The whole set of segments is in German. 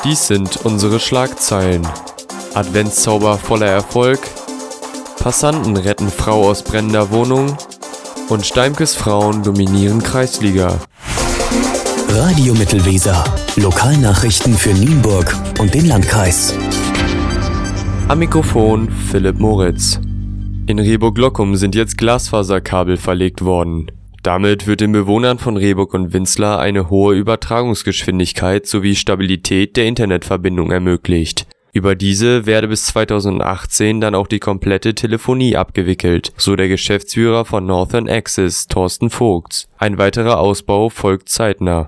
Dies sind unsere Schlagzeilen. Adventszauber voller Erfolg, Passanten retten Frau aus brennender Wohnung und Steimkes Frauen dominieren Kreisliga. Radio Mittelweser. Lokalnachrichten für Nienburg und den Landkreis. Am Mikrofon Philipp Moritz. In Rehburg-Lockum sind jetzt Glasfaserkabel verlegt worden. Damit wird den Bewohnern von Rehburg und Winzlar eine hohe Übertragungsgeschwindigkeit sowie Stabilität der Internetverbindung ermöglicht. Über diese werde bis 2018 dann auch die komplette Telefonie abgewickelt, so der Geschäftsführer von Northern Access, Thorsten Vogts. Ein weiterer Ausbau folgt zeitnah.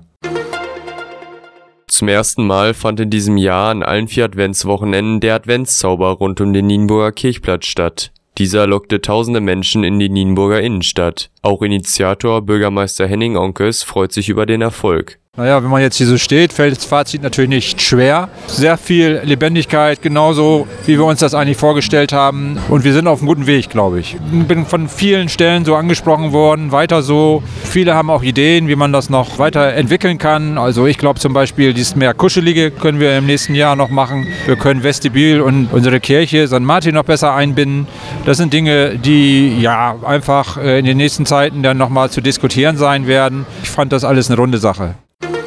Zum ersten Mal fand in diesem Jahr an allen 4 Adventswochenenden der Adventszauber rund um den Nienburger Kirchplatz statt. Dieser lockte tausende Menschen in die Nienburger Innenstadt. Auch Initiator Bürgermeister Henning Onkes freut sich über den Erfolg. Naja, wenn man jetzt hier so steht, fällt das Fazit natürlich nicht schwer. Sehr viel Lebendigkeit, genauso wie wir uns das eigentlich vorgestellt haben. Und wir sind auf einem guten Weg, glaube ich. Ich bin von vielen Stellen so angesprochen worden, weiter so. Viele haben auch Ideen, wie man das noch weiter entwickeln kann. Also ich glaube zum Beispiel, dieses mehr Kuschelige können wir im nächsten Jahr noch machen. Wir können Vestibül und unsere Kirche St. Martin noch besser einbinden. Das sind Dinge, die ja einfach in den nächsten Zeiten dann nochmal zu diskutieren sein werden. Ich fand das alles eine runde Sache.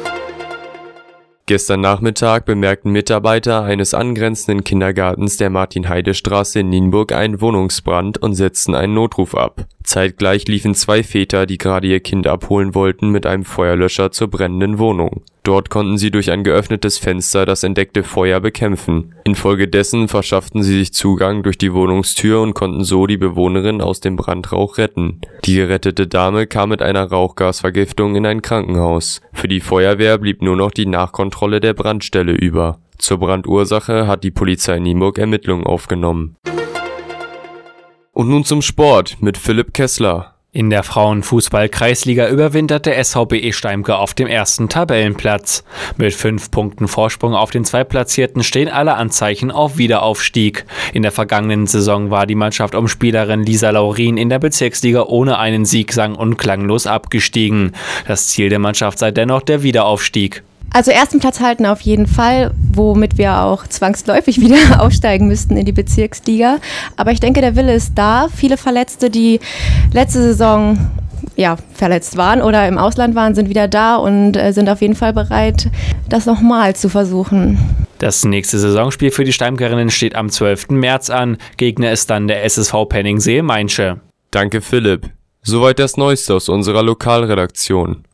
Gestern Nachmittag bemerkten Mitarbeiter eines angrenzenden Kindergartens der Martin-Heide-Straße in Nienburg einen Wohnungsbrand und setzten einen Notruf ab. Zeitgleich liefen 2 Väter, die gerade ihr Kind abholen wollten, mit einem Feuerlöscher zur brennenden Wohnung. Dort konnten sie durch ein geöffnetes Fenster das entdeckte Feuer bekämpfen. Infolgedessen verschafften sie sich Zugang durch die Wohnungstür und konnten so die Bewohnerin aus dem Brandrauch retten. Die gerettete Dame kam mit einer Rauchgasvergiftung in ein Krankenhaus. Für die Feuerwehr blieb nur noch die Nachkontrolle der Brandstelle über. Zur Brandursache hat die Polizei Nienburg Ermittlungen aufgenommen. Und nun zum Sport mit Philipp Kessler. In der Frauenfußball-Kreisliga überwintert der SVBE Steimke auf dem ersten Tabellenplatz. Mit 5 Punkten Vorsprung auf den Zweitplatzierten stehen alle Anzeichen auf Wiederaufstieg. In der vergangenen Saison war die Mannschaft um Spielerin Lisa Laurin in der Bezirksliga ohne einen Sieg sang- und klanglos abgestiegen. Das Ziel der Mannschaft sei dennoch der Wiederaufstieg. Also ersten Platz halten auf jeden Fall, womit wir auch zwangsläufig wieder aufsteigen müssten in die Bezirksliga. Aber ich denke, der Wille ist da. Viele Verletzte, die letzte Saison verletzt waren oder im Ausland waren, sind wieder da und sind auf jeden Fall bereit, das nochmal zu versuchen. Das nächste Saisonspiel für die Steimkerinnen steht am 12. März an. Gegner ist dann der SSV Penningsee Mainsche. Danke Philipp. Soweit das Neueste aus unserer Lokalredaktion.